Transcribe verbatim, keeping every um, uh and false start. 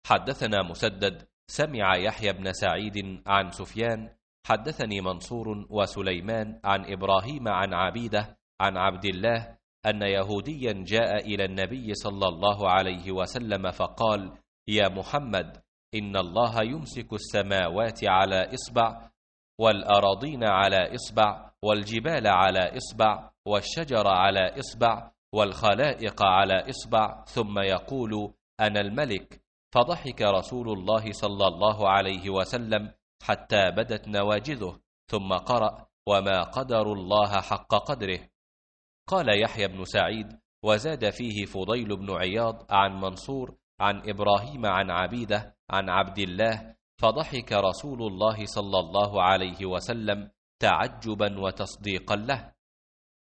حدثنا مسدد سمع يحيى بن سعيد عن سفيان حدثني منصور وسليمان عن إبراهيم عن عبيدة عن عبد الله أن يهوديا جاء إلى النبي صلى الله عليه وسلم فقال: يا محمد، إن الله يمسك السماوات على إصبع، والأراضين على إصبع، والجبال على إصبع، والشجر على إصبع، والخلائق على إصبع، ثم يقول: أنا الملك. فضحك رسول الله صلى الله عليه وسلم حتى بدت نواجذه، ثم قرأ: وما قدر الله حق قدره. قال يحيى بن سعيد: وزاد فيه فضيل بن عياض عن منصور عن إبراهيم عن عبيدة عن عبد الله، فضحك رسول الله صلى الله عليه وسلم تعجبا وتصديقا له.